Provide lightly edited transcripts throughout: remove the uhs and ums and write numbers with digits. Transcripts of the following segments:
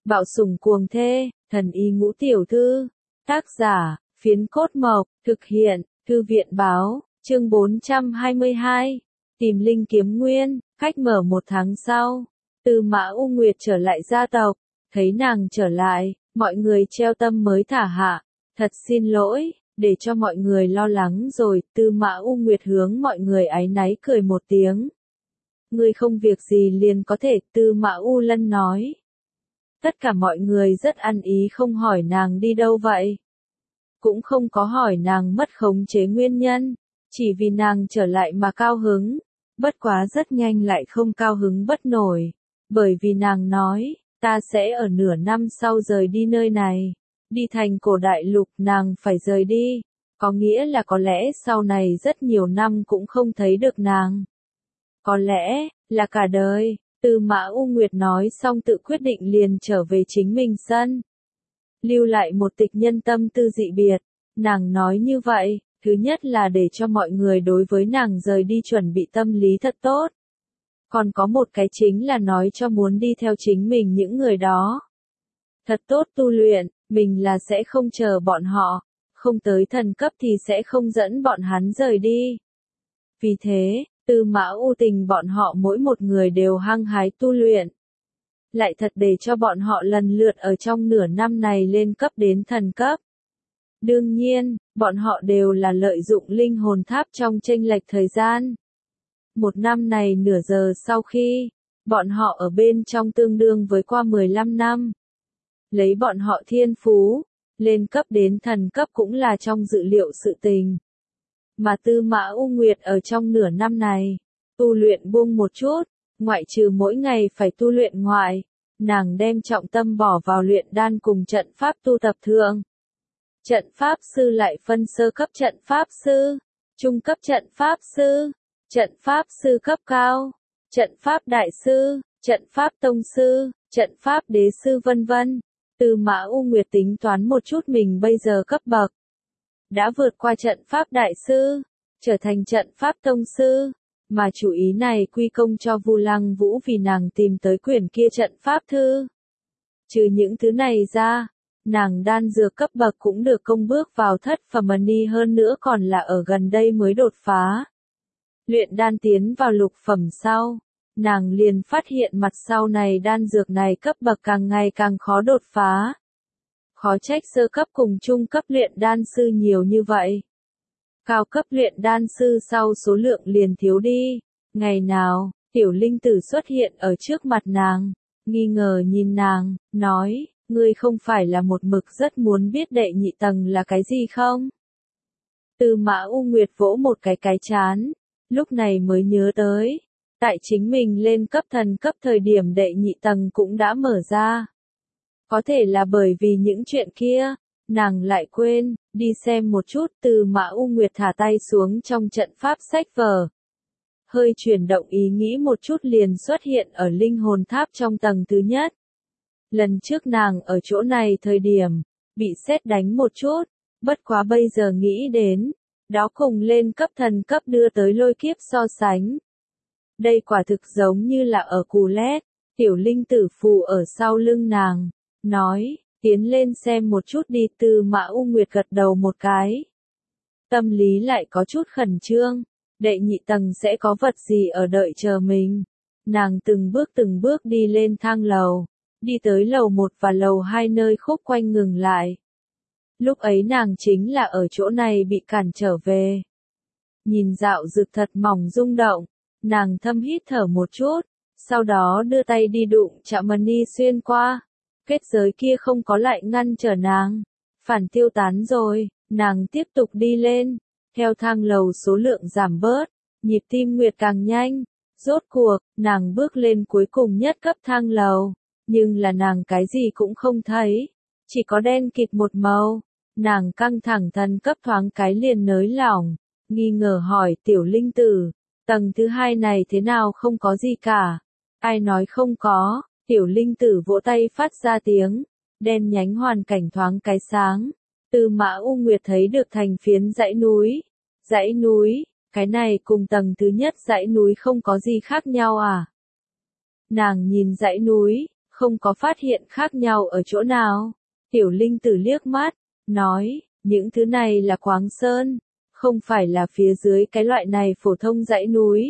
Bạo sủng cuồng thê, thần y ngũ tiểu thư. Tác giả, Phiến Cốt Mộc, thực hiện, Thư viện báo, chương 422. Tìm linh kiếm nguyên, khách mở 1 tháng sau. Tư Mã U Nguyệt trở lại gia tộc, thấy nàng trở lại, mọi người treo tâm mới thả hạ. Thật xin lỗi, để cho mọi người lo lắng rồi, Tư Mã U Nguyệt hướng mọi người áy náy cười một tiếng. Ngươi không việc gì liền có thể, Tư Mã U Lân nói. Tất cả mọi người rất ăn ý không hỏi nàng đi đâu vậy. Cũng không có hỏi nàng mất khống chế nguyên nhân, chỉ vì nàng trở lại mà cao hứng. Bất quá rất nhanh lại không cao hứng bất nổi, bởi vì nàng nói, ta sẽ ở nửa năm sau rời đi nơi này. Đi thành cổ đại lục nàng phải rời đi, có nghĩa là có lẽ sau này rất nhiều năm cũng không thấy được nàng. Có lẽ, là cả đời. Tư Mã U Nguyệt nói xong tự quyết định liền trở về chính mình sân. Lưu lại một tịch nhân tâm tư dị biệt, nàng nói như vậy, thứ nhất là để cho mọi người đối với nàng rời đi chuẩn bị tâm lý thật tốt. Còn có một cái chính là nói cho muốn đi theo chính mình những người đó. Thật tốt tu luyện, mình là sẽ không chờ bọn họ, không tới thần cấp thì sẽ không dẫn bọn hắn rời đi. Vì thế, Tư Mã U Tình bọn họ mỗi một người đều hăng hái tu luyện. Lại thật để cho bọn họ lần lượt ở trong nửa năm này lên cấp đến thần cấp. Đương nhiên, bọn họ đều là lợi dụng linh hồn tháp trong chênh lệch thời gian. 1 năm này nửa giờ sau khi, bọn họ ở bên trong tương đương với qua 15 năm. Lấy bọn họ thiên phú, lên cấp đến thần cấp cũng là trong dự liệu sự tình. Mà Tư Mã U Nguyệt ở trong nửa năm này, tu luyện buông một chút, ngoại trừ mỗi ngày phải tu luyện ngoại, nàng đem trọng tâm bỏ vào luyện đan cùng trận pháp tu tập thượng. Trận pháp sư lại phân sơ cấp trận pháp sư, trung cấp trận pháp sư, trận pháp sư cấp cao, trận pháp đại sư, trận pháp tông sư, trận pháp đế sư vân vân. Tư Mã U Nguyệt tính toán một chút mình bây giờ cấp bậc. Đã vượt qua trận pháp đại sư, trở thành trận pháp tông sư, mà chủ ý này quy công cho Vu Lăng Vũ vì nàng tìm tới quyển kia trận pháp thư. Trừ những thứ này ra, nàng đan dược cấp bậc cũng được công bước vào thất phẩm ni hơn nữa còn là ở gần đây mới đột phá. Luyện đan tiến vào lục phẩm sau, nàng liền phát hiện mặt sau này đan dược này cấp bậc càng ngày càng khó đột phá. Khó trách sơ cấp cùng trung cấp luyện đan sư nhiều như vậy. Cao cấp luyện đan sư sau số lượng liền thiếu đi. Ngày nào, tiểu linh tử xuất hiện ở trước mặt nàng, nghi ngờ nhìn nàng, nói, ngươi không phải là một mực rất muốn biết đệ nhị tầng là cái gì không? Tư Mã U Nguyệt vỗ một cái chán, lúc này mới nhớ tới. Tại chính mình lên cấp thần cấp thời điểm đệ nhị tầng cũng đã mở ra. Có thể là bởi vì những chuyện kia, nàng lại quên, đi xem một chút. Tư Mã U Nguyệt thả tay xuống trong trận pháp sách vở. Hơi chuyển động ý nghĩ một chút liền xuất hiện ở linh hồn tháp trong tầng thứ nhất. Lần trước nàng ở chỗ này thời điểm, bị sét đánh một chút, bất quá bây giờ nghĩ đến, đó cùng lên cấp thần cấp đưa tới lôi kiếp so sánh. Đây quả thực giống như là ở Cù Lét, tiểu linh tử phù ở sau lưng nàng, nói, tiến lên xem một chút đi. Tư Mã U Nguyệt gật đầu một cái. Tâm lý lại có chút khẩn trương, đệ nhị tầng sẽ có vật gì ở đợi chờ mình. Nàng từng bước đi lên thang lầu, đi tới lầu 1 và lầu 2 nơi khúc quanh ngừng lại. Lúc ấy nàng chính là ở chỗ này bị cản trở về. Nhìn dạo dược thật mỏng rung động, nàng thâm hít thở một chút, sau đó đưa tay đi đụng chạm mani xuyên qua. Kết giới kia không có lại ngăn trở nàng, phản tiêu tán rồi, nàng tiếp tục đi lên, theo thang lầu số lượng giảm bớt, nhịp tim nguyệt càng nhanh, rốt cuộc, nàng bước lên cuối cùng nhất cấp thang lầu, nhưng là nàng cái gì cũng không thấy, chỉ có đen kịt một màu, nàng căng thẳng thần cấp thoáng cái liền nới lỏng, nghi ngờ hỏi tiểu linh tử, tầng thứ 2 này thế nào không có gì cả, ai nói không có. Tiểu linh tử vỗ tay phát ra tiếng, đen nhánh hoàn cảnh thoáng cái sáng. Tư Mã U Nguyệt thấy được thành phiến dãy núi, cái này cùng tầng thứ nhất dãy núi không có gì khác nhau à? Nàng nhìn dãy núi, không có phát hiện khác nhau ở chỗ nào. Tiểu Linh Tử liếc mắt, nói, những thứ này là khoáng sơn, không phải là phía dưới cái loại này phổ thông dãy núi.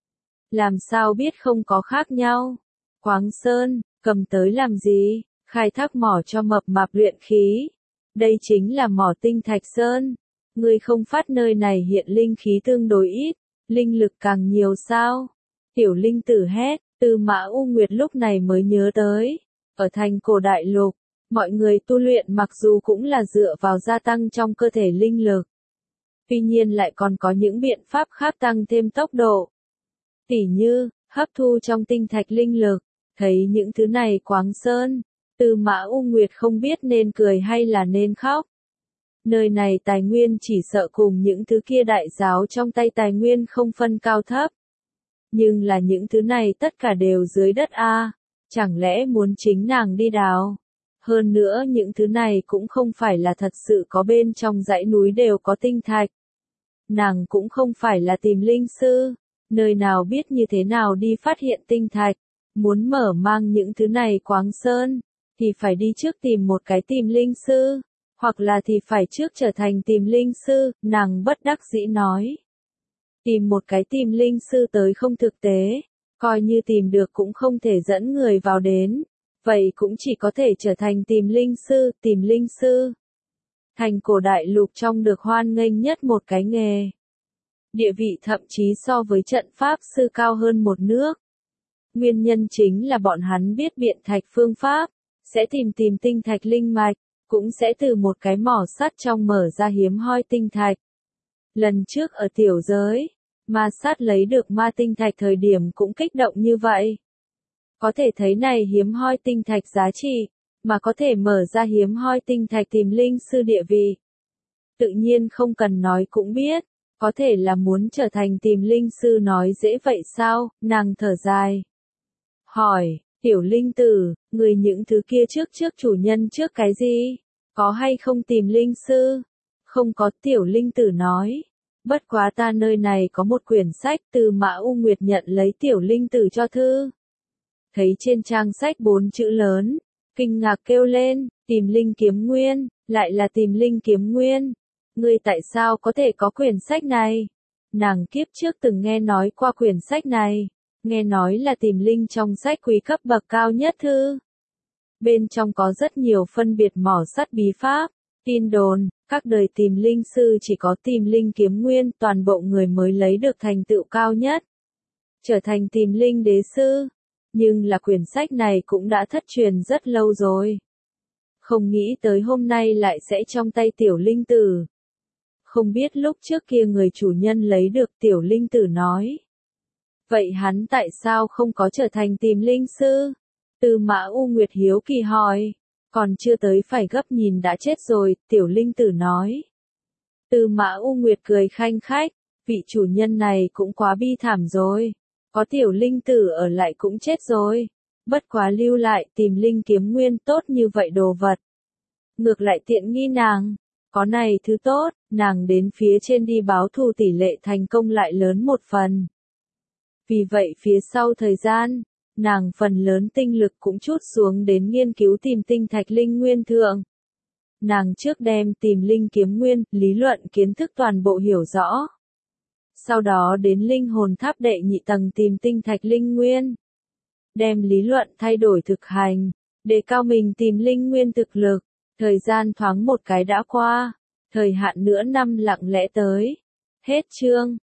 Làm sao biết không có khác nhau? Khoáng sơn, cầm tới làm gì? Khai thác mỏ cho mập mạp luyện khí. Đây chính là mỏ tinh thạch sơn. Ngươi không phát nơi này hiện linh khí tương đối ít, linh lực càng nhiều sao? Tiểu Linh Tử hét, Tư Mã U Nguyệt lúc này mới nhớ tới. Ở thành cổ đại lục, mọi người tu luyện mặc dù cũng là dựa vào gia tăng trong cơ thể linh lực. Tuy nhiên lại còn có những biện pháp khác tăng thêm tốc độ. Tỉ như, hấp thu trong tinh thạch linh lực, thấy những thứ này khoáng sơn. Tư Mã U Nguyệt không biết nên cười hay là nên khóc. Nơi này tài nguyên chỉ sợ cùng những thứ kia đại giáo trong tay tài nguyên không phân cao thấp. Nhưng là những thứ này tất cả đều dưới đất a, chẳng lẽ muốn chính nàng đi đào? Hơn nữa những thứ này cũng không phải là thật sự có bên trong dãy núi đều có tinh thạch. Nàng cũng không phải là tìm linh sư, nơi nào biết như thế nào đi phát hiện tinh thạch. Muốn mở mang những thứ này khoáng sơn, thì phải đi trước tìm một cái tìm linh sư, hoặc là thì phải trước trở thành tìm linh sư, nàng bất đắc dĩ nói. Tìm một cái tìm linh sư tới không thực tế, coi như tìm được cũng không thể dẫn người vào đến, vậy cũng chỉ có thể trở thành tìm linh sư. Thành cổ đại lục trong được hoan nghênh nhất một cái nghề. Địa vị thậm chí so với trận pháp sư cao hơn một nước. Nguyên nhân chính là bọn hắn biết biện thạch phương pháp, sẽ tìm tinh thạch linh mạch, cũng sẽ từ một cái mỏ sắt trong mở ra hiếm hoi tinh thạch. Lần trước ở tiểu giới, ma sát lấy được ma tinh thạch thời điểm cũng kích động như vậy. Có thể thấy này hiếm hoi tinh thạch giá trị, mà có thể mở ra hiếm hoi tinh thạch tìm linh sư địa vị. Tự nhiên không cần nói cũng biết, có thể là muốn trở thành tìm linh sư nói dễ vậy sao, nàng thở dài. Hỏi, Tiểu Linh Tử, người những thứ kia trước chủ nhân trước cái gì? Có hay không tìm linh sư? Không có, Tiểu Linh Tử nói. Bất quá ta nơi này có một quyển sách. Tư Mã U Nguyệt nhận lấy Tiểu Linh Tử cho thư. Thấy trên trang sách 4 chữ lớn, kinh ngạc kêu lên, tìm linh kiếm nguyên, lại là tìm linh kiếm nguyên. Ngươi tại sao có thể có quyển sách này? Nàng kiếp trước từng nghe nói qua quyển sách này, nghe nói là tìm linh trong sách quý cấp bậc cao nhất thư. Bên trong có rất nhiều phân biệt mỏ sắt bí pháp, tin đồn, các đời tìm linh sư chỉ có tìm linh kiếm nguyên, toàn bộ người mới lấy được thành tựu cao nhất, trở thành tìm linh đế sư. Nhưng là quyển sách này cũng đã thất truyền rất lâu rồi. Không nghĩ tới hôm nay lại sẽ trong tay Tiểu Linh Tử. Không biết lúc trước kia người chủ nhân lấy được. Tiểu Linh Tử nói. Vậy hắn tại sao không có trở thành tìm linh sư? Tư Mã U Nguyệt hiếu kỳ hỏi. Còn chưa tới phải gấp nhìn đã chết rồi, Tiểu Linh Tử nói. Tư Mã U Nguyệt cười khanh khách, vị chủ nhân này cũng quá bi thảm rồi. Có Tiểu Linh Tử ở lại cũng chết rồi. Bất quá lưu lại tìm linh kiếm nguyên tốt như vậy đồ vật. Ngược lại tiện nghi nàng. Có này thứ tốt, nàng đến phía trên đi báo thù tỷ lệ thành công lại lớn một phần. Vì vậy phía sau thời gian, nàng phần lớn tinh lực cũng trút xuống đến nghiên cứu tìm tinh thạch linh nguyên thượng. Nàng trước đem tìm linh kiếm nguyên, lý luận kiến thức toàn bộ hiểu rõ. Sau đó đến linh hồn tháp đệ nhị tầng tìm tinh thạch linh nguyên. Đem lý luận thay đổi thực hành, để cao mình tìm linh nguyên thực lực. Thời gian thoáng một cái đã qua, thời hạn nửa năm lặng lẽ tới. Hết chương.